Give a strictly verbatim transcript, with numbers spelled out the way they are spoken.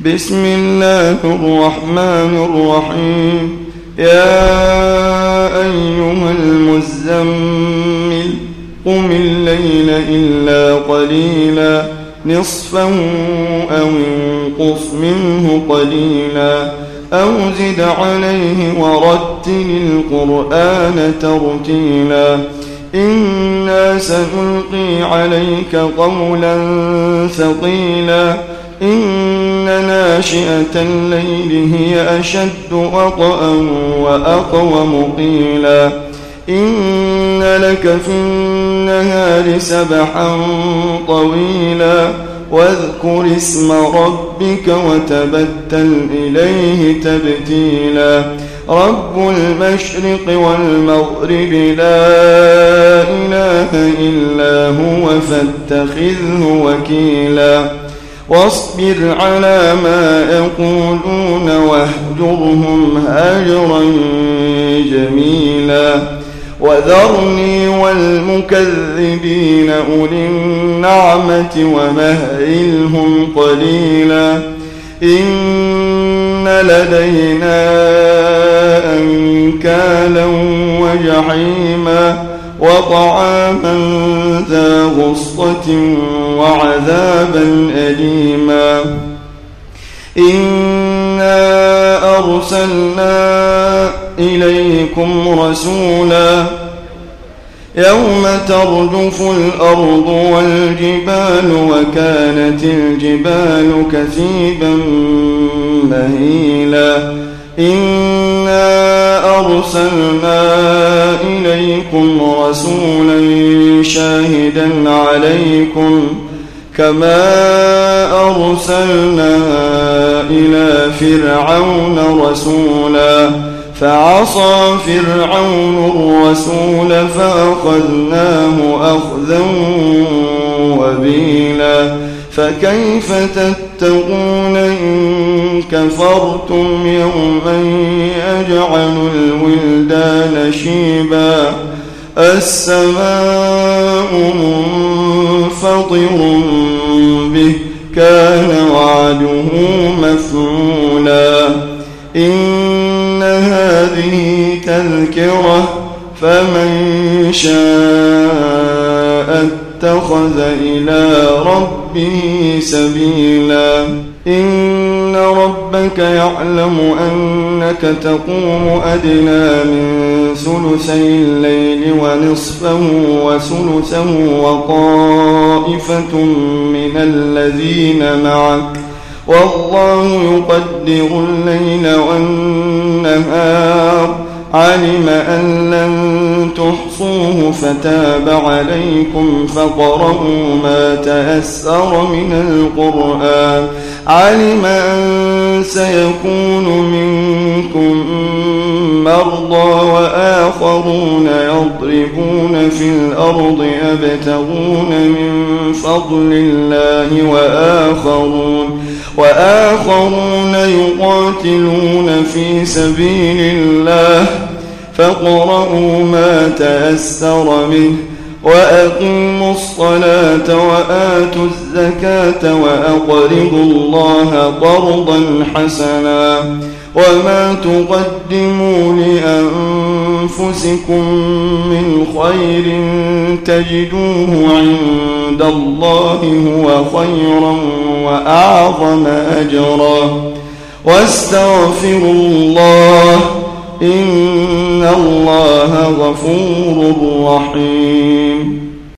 بسم الله الرحمن الرحيم. يا أيها المزمل قم الليل إلا قليلا نصفه أو انقص منه قليلا أو زد عليه ورتل القرآن ترتيلا إنا سنلقي عليك قولا ثقيلا إن ناشئة الليل هي أشد وطئا وأقوم قيلا إن لك في النهار سبحا طويلا واذكر اسم ربك وتبتل إليه تبتيلا رب المشرق والمغرب لا إله إلا هو فاتخذه وكيلا واصبر على ما يقولون واهجرهم هجرا جميلا وذرني والمكذبين أولي النعمة ومهلهم قليلا إن لدينا أنكالا وجحيما وطعاما ذا غصة وعذابا أليما إنا أرسلنا إليكم رسولا يوم ترجف الأرض والجبال وكانت الجبال كثيبا مهيلا إنا أرسلنا إليكم رسولا شاهدا عليكم كما أرسلنا إلى فرعون رسولا فعصى فرعون الرسول فأخذناه أخذا وبيلا فكيف تتقون إن كفرتم يوما يجعل الولدان شيبا السماء منفطر به كان وعده مفعولا إن هذه تذكرة فمن شاء اتخذ إلى ربه سبيلا إن ربك يعلم أنك تقوم أدنى من ثلثي الليل ونصفه وثلثه وطائفة من الذين معك والله يقدر الليل والنهار علم أن لن تحصوه فتاب عليكم فاقرؤوا ما تيسر من القرآن علم أن سيكون منكم مرضى وآخرون يضربون في الأرض يبتغون من فضل الله وآخرون وآخرون يقاتلون في سبيل الله فاقرؤوا ما تيسر منه وأقيموا الصلاة وآتوا الزكاة وأقرضوا الله قرضا حسنا وما تقدموا لأنفسكم من خير تجدوه عند الله هو خيرا وأعظم أجرا واستغفروا الله إن الله غفور رحيم.